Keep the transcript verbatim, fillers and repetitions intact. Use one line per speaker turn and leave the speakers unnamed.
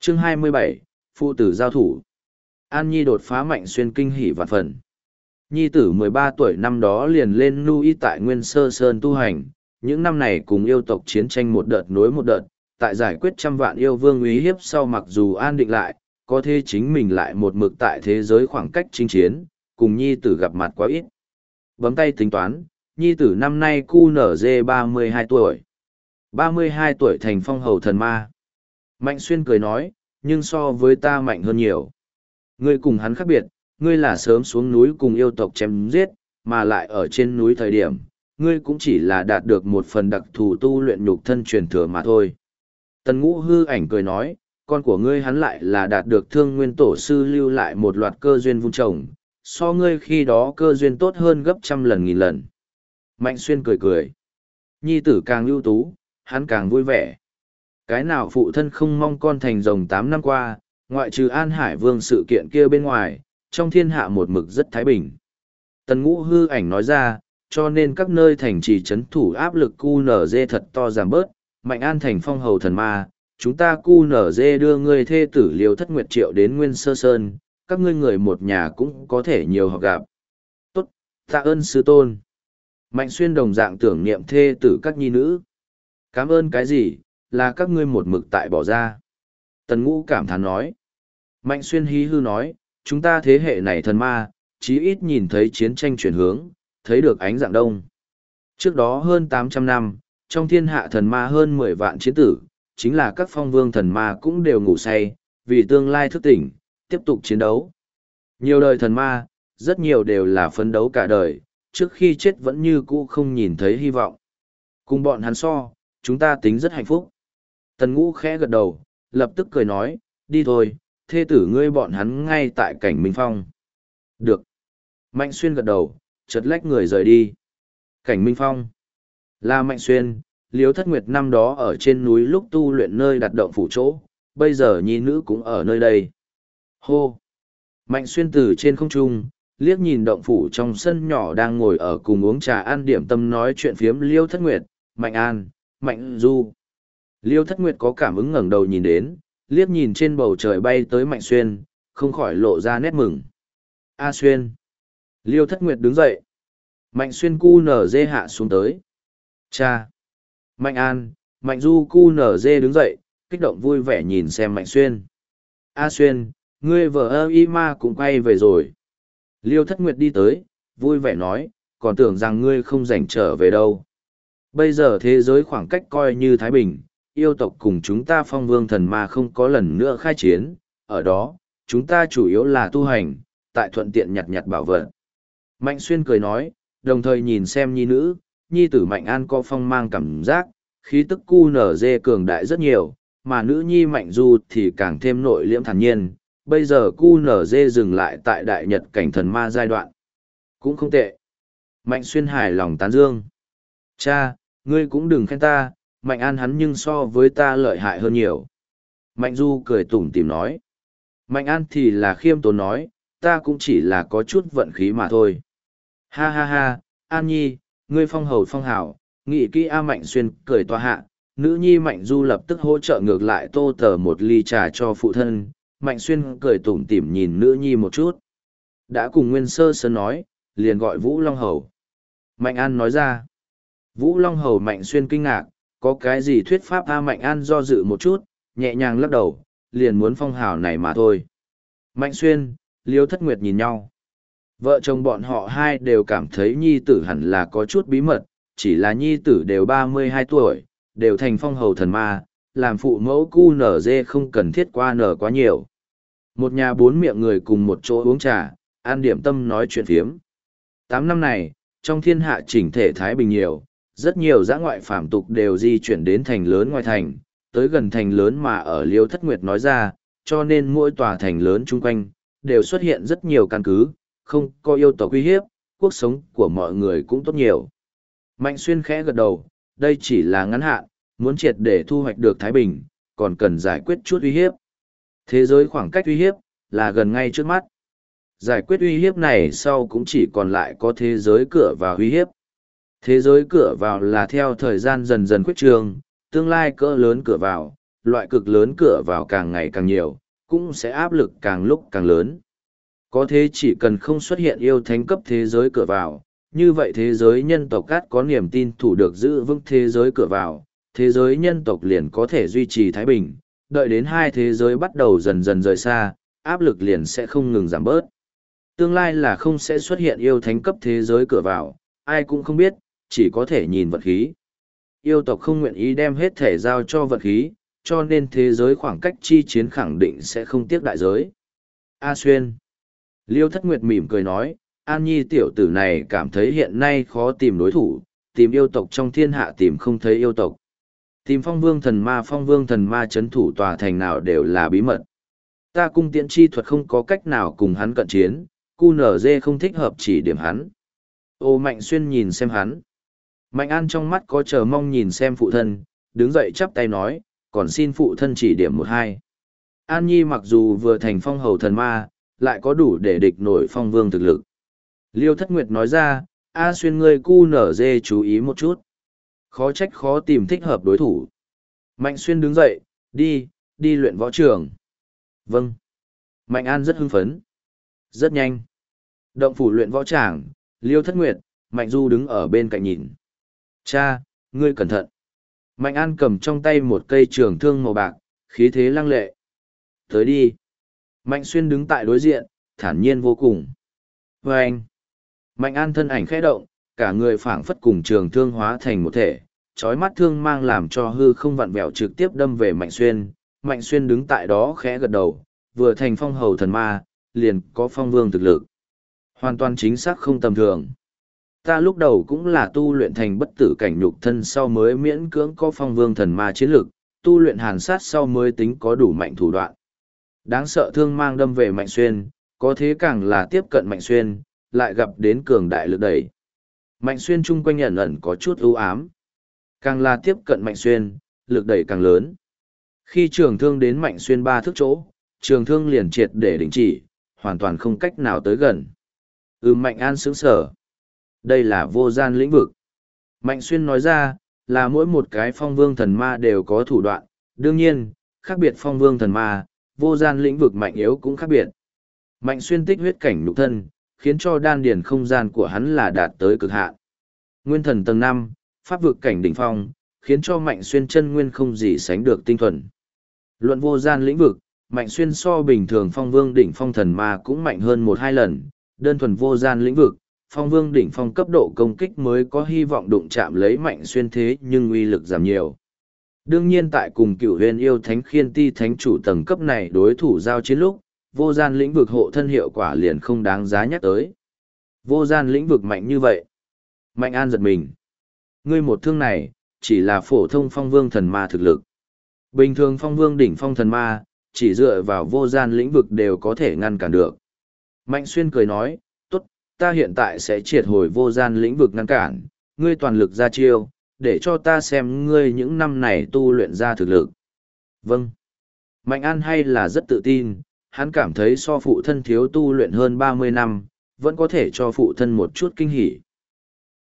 Chương hai mươi bảy, Phụ tử giao thủ. An Nhi đột phá Mạnh Xuyên kinh hỉ vạn phần. Nhi tử mười ba tuổi năm đó liền lên nu y tại Nguyên Sơ Sơn tu hành, những năm này cùng yêu tộc chiến tranh một đợt nối một đợt, tại giải quyết trăm vạn yêu vương uy hiếp sau mặc dù an định lại, có thể chính mình lại một mực tại thế giới khoảng cách chinh chiến, cùng Nhi tử gặp mặt quá ít. Bấm tay tính toán, Nhi tử năm nay cu nở dê ba mươi hai tuổi. ba mươi hai tuổi thành phong hầu thần ma. Mạnh Xuyên cười nói, nhưng so với ta mạnh hơn nhiều. Ngươi cùng hắn khác biệt, ngươi là sớm xuống núi cùng yêu tộc chém giết, mà lại ở trên núi thời điểm, ngươi cũng chỉ là đạt được một phần đặc thù tu luyện nhục thân truyền thừa mà thôi. Tần Ngũ hư ảnh cười nói, con của ngươi hắn lại là đạt được thương nguyên tổ sư lưu lại một loạt cơ duyên vun trồng, so ngươi khi đó cơ duyên tốt hơn gấp trăm lần nghìn lần. Mạnh Xuyên cười cười. Nhi tử càng ưu tú, hắn càng vui vẻ. Cái nào phụ thân không mong con thành rồng tám năm qua, ngoại trừ An Hải Vương sự kiện kia bên ngoài, trong thiên hạ một mực rất thái bình. Tần Ngũ hư ảnh nói ra, cho nên các nơi thành trì trấn thủ áp lực cu nở dê thật to giảm bớt, Mạnh An thành phong hầu thần ma, chúng ta cu nở dê đưa ngươi thê tử Liêu Thất Nguyệt Triệu đến Nguyên Sơ Sơn, các ngươi người một nhà cũng có thể nhiều hợp gặp. Tốt, tạ ơn sư tôn. Mạnh Xuyên đồng dạng tưởng niệm thê tử các nhi nữ. Cảm ơn cái gì, là các ngươi một mực tại bỏ ra. Tần Ngũ cảm thán nói. Mạnh Xuyên hí hư nói, chúng ta thế hệ này thần ma, chí ít nhìn thấy chiến tranh chuyển hướng, thấy được ánh dạng đông. Trước đó hơn tám trăm năm, trong thiên hạ thần ma hơn mười vạn chiến tử, chính là các phong vương thần ma cũng đều ngủ say, vì tương lai thức tỉnh, tiếp tục chiến đấu. Nhiều đời thần ma, rất nhiều đều là phấn đấu cả đời, trước khi chết vẫn như cũ không nhìn thấy hy vọng. Cùng bọn hắn so, chúng ta tính rất hạnh phúc. Tần Ngũ khẽ gật đầu, lập tức cười nói, đi thôi, thê tử ngươi bọn hắn ngay tại cảnh Minh Phong. Được. Mạnh Xuyên gật đầu, chợt lách người rời đi. Cảnh Minh Phong. Là Mạnh Xuyên, Liêu Thất Nguyệt năm đó ở trên núi lúc tu luyện nơi đặt động phủ chỗ, bây giờ nhi nữ cũng ở nơi đây. Hô. Mạnh Xuyên từ trên không trung, liếc nhìn động phủ trong sân nhỏ đang ngồi ở cùng uống trà ăn điểm tâm nói chuyện phiếm Liêu Thất Nguyệt, Mạnh An, Mạnh Du. Liêu Thất Nguyệt có cảm ứng ngẩng đầu nhìn đến, liếc nhìn trên bầu trời bay tới Mạnh Xuyên, không khỏi lộ ra nét mừng. A Xuyên. Liêu Thất Nguyệt đứng dậy. Mạnh Xuyên cu nở dê hạ xuống tới. Cha. Mạnh An, Mạnh Du cu nở dê đứng dậy, kích động vui vẻ nhìn xem Mạnh Xuyên. A Xuyên, ngươi vợ ơ y ma cũng quay về rồi. Liêu Thất Nguyệt đi tới, vui vẻ nói, còn tưởng rằng ngươi không rảnh trở về đâu. Bây giờ thế giới khoảng cách coi như Thái Bình, yêu tộc cùng chúng ta phong vương thần ma không có lần nữa khai chiến, ở đó, chúng ta chủ yếu là tu hành, tại thuận tiện nhặt nhặt bảo vật. Mạnh Xuyên cười nói, đồng thời nhìn xem nhi nữ, nhi tử Mạnh An có phong mang cảm giác, khí tức cu nở dê cường đại rất nhiều, mà nữ nhi Mạnh Du thì càng thêm nội liễm thản nhiên, bây giờ cu nở dê dừng lại tại đại nhật cảnh thần ma giai đoạn. Cũng không tệ. Mạnh Xuyên hài lòng tán dương. Cha, ngươi cũng đừng khen ta, Mạnh An hắn nhưng so với ta lợi hại hơn nhiều. Mạnh Du cười tủm tỉm nói. Mạnh An thì là khiêm tốn nói, ta cũng chỉ là có chút vận khí mà thôi. Ha ha ha, An Nhi, ngươi phong hầu phong hảo, nghị kỹ A Mạnh Xuyên cười toa hạ, nữ nhi Mạnh Du lập tức hỗ trợ ngược lại tô tờ một ly trà cho phụ thân. Mạnh Xuyên cười tủm tỉm nhìn nữ nhi một chút. Đã cùng Nguyên Sơ Sơn nói, liền gọi Vũ Long Hầu. Mạnh An nói ra. Vũ Long Hầu Mạnh Xuyên kinh ngạc, có cái gì thuyết pháp A Mạnh An do dự một chút, nhẹ nhàng lắc đầu, liền muốn phong hào này mà thôi. Mạnh Xuyên, Liêu Thất Nguyệt nhìn nhau. Vợ chồng bọn họ hai đều cảm thấy nhi tử hẳn là có chút bí mật, chỉ là nhi tử đều ba mươi hai tuổi, đều thành phong hầu thần ma, làm phụ mẫu cu nở dê không cần thiết qua nở quá nhiều. Một nhà bốn miệng người cùng một chỗ uống trà, ăn điểm tâm nói chuyện phiếm. Tám năm này, trong thiên hạ chỉnh thể Thái Bình nhiều, rất nhiều dã ngoại phạm tục đều di chuyển đến thành lớn ngoài thành, tới gần thành lớn mà ở Liêu Thất Nguyệt nói ra, cho nên mỗi tòa thành lớn chung quanh, đều xuất hiện rất nhiều căn cứ, không có yêu tộc uy hiếp, cuộc sống của mọi người cũng tốt nhiều. Mạnh Xuyên khẽ gật đầu, đây chỉ là ngắn hạn, muốn triệt để thu hoạch được Thái Bình, còn cần giải quyết chút uy hiếp. Thế giới khoảng cách uy hiếp, là gần ngay trước mắt. Giải quyết uy hiếp này sau cũng chỉ còn lại có thế giới cửa vào uy hiếp. Thế giới cửa vào là theo thời gian dần dần quyết trường, tương lai cỡ lớn cửa vào, loại cực lớn cửa vào càng ngày càng nhiều, cũng sẽ áp lực càng lúc càng lớn. Có thế chỉ cần không xuất hiện yêu thánh cấp thế giới cửa vào, như vậy thế giới nhân tộc cát có niềm tin thủ được giữ vững thế giới cửa vào, thế giới nhân tộc liền có thể duy trì thái bình, đợi đến hai thế giới bắt đầu dần dần rời xa, áp lực liền sẽ không ngừng giảm bớt. Tương lai là không sẽ xuất hiện yêu thánh cấp thế giới cửa vào, ai cũng không biết, chỉ có thể nhìn vận khí. Yêu tộc không nguyện ý đem hết thể giao cho vận khí, cho nên thế giới khoảng cách chi chiến khẳng định sẽ không tiếc đại giới. A Xuyên. Liêu Thất Nguyệt mỉm cười nói, An Nhi tiểu tử này cảm thấy hiện nay khó tìm đối thủ, tìm yêu tộc trong thiên hạ tìm không thấy yêu tộc. Tìm phong vương thần ma phong vương thần ma chấn thủ tòa thành nào đều là bí mật. Ta cung tiễn chi thuật không có cách nào cùng hắn cận chiến, cu nở dê không thích hợp chỉ điểm hắn. Ô Mạnh Xuyên nhìn xem hắn. Mạnh An trong mắt có chờ mong nhìn xem phụ thân, đứng dậy chắp tay nói, còn xin phụ thân chỉ điểm một hai. An Nhi mặc dù vừa thành phong hầu thần ma, lại có đủ để địch nổi phong vương thực lực. Liêu Thất Nguyệt nói ra, A Xuyên ngươi cu nở dê chú ý một chút. Khó trách khó tìm thích hợp đối thủ. Mạnh Xuyên đứng dậy, đi, đi luyện võ trường. Vâng. Mạnh An rất hưng phấn. Rất nhanh. Động phủ luyện võ tràng, Liêu Thất Nguyệt, Mạnh Du đứng ở bên cạnh nhìn. Cha, ngươi cẩn thận. Mạnh An cầm trong tay một cây trường thương màu bạc, khí thế lăng lệ. Tới đi. Mạnh Xuyên đứng tại đối diện, thản nhiên vô cùng. Và anh. Mạnh An thân ảnh khẽ động, cả người phảng phất cùng trường thương hóa thành một thể, chói mắt thương mang làm cho hư không vặn vẹo trực tiếp đâm về Mạnh Xuyên. Mạnh Xuyên đứng tại đó khẽ gật đầu, vừa thành phong hầu thần ma, liền có phong vương thực lực. Hoàn toàn chính xác không tầm thường. Ta lúc đầu cũng là tu luyện thành bất tử cảnh nhục thân sau mới miễn cưỡng có phong vương thần ma chiến lực, tu luyện hàn sát sau mới tính có đủ mạnh thủ đoạn. Đáng sợ thương mang đâm về Mạnh Xuyên, có thế càng là tiếp cận Mạnh Xuyên, lại gặp đến cường đại lực đẩy. Mạnh Xuyên chung quanh ẩn ẩn có chút ưu ám. Càng là tiếp cận Mạnh Xuyên, lực đẩy càng lớn. Khi trường thương đến Mạnh Xuyên ba thước chỗ, trường thương liền triệt để đình chỉ, hoàn toàn không cách nào tới gần. Ừ Mạnh An sững sở. Đây là vô gian lĩnh vực. Mạnh Xuyên nói ra, là mỗi một cái phong vương thần ma đều có thủ đoạn. Đương nhiên, khác biệt phong vương thần ma, vô gian lĩnh vực mạnh yếu cũng khác biệt. Mạnh Xuyên tích huyết cảnh nhục thân, khiến cho đan điền không gian của hắn là đạt tới cực hạn. Nguyên thần tầng năm, pháp vực cảnh đỉnh phong, khiến cho Mạnh Xuyên chân nguyên không gì sánh được tinh thuần. Luận vô gian lĩnh vực, Mạnh Xuyên so bình thường phong vương đỉnh phong thần ma cũng mạnh hơn một hai lần, đơn thuần vô gian lĩnh vực, phong vương đỉnh phong cấp độ công kích mới có hy vọng đụng chạm lấy Mạnh Xuyên thế nhưng uy lực giảm nhiều. Đương nhiên tại cùng cửu huyền yêu thánh khiên ti thánh chủ tầng cấp này đối thủ giao chiến lúc, vô gian lĩnh vực hộ thân hiệu quả liền không đáng giá nhắc tới. Vô gian lĩnh vực mạnh như vậy. Mạnh An giật mình. Ngươi một thương này, chỉ là phổ thông phong vương thần ma thực lực. Bình thường phong vương đỉnh phong thần ma, chỉ dựa vào vô gian lĩnh vực đều có thể ngăn cản được. Mạnh Xuyên cười nói, tốt, ta hiện tại sẽ triệt hồi vô gian lĩnh vực ngăn cản, ngươi toàn lực ra chiêu, để cho ta xem ngươi những năm này tu luyện ra thực lực. Vâng. Mạnh An hay là rất tự tin, hắn cảm thấy so phụ thân thiếu tu luyện hơn ba mươi năm, vẫn có thể cho phụ thân một chút kinh hỉ.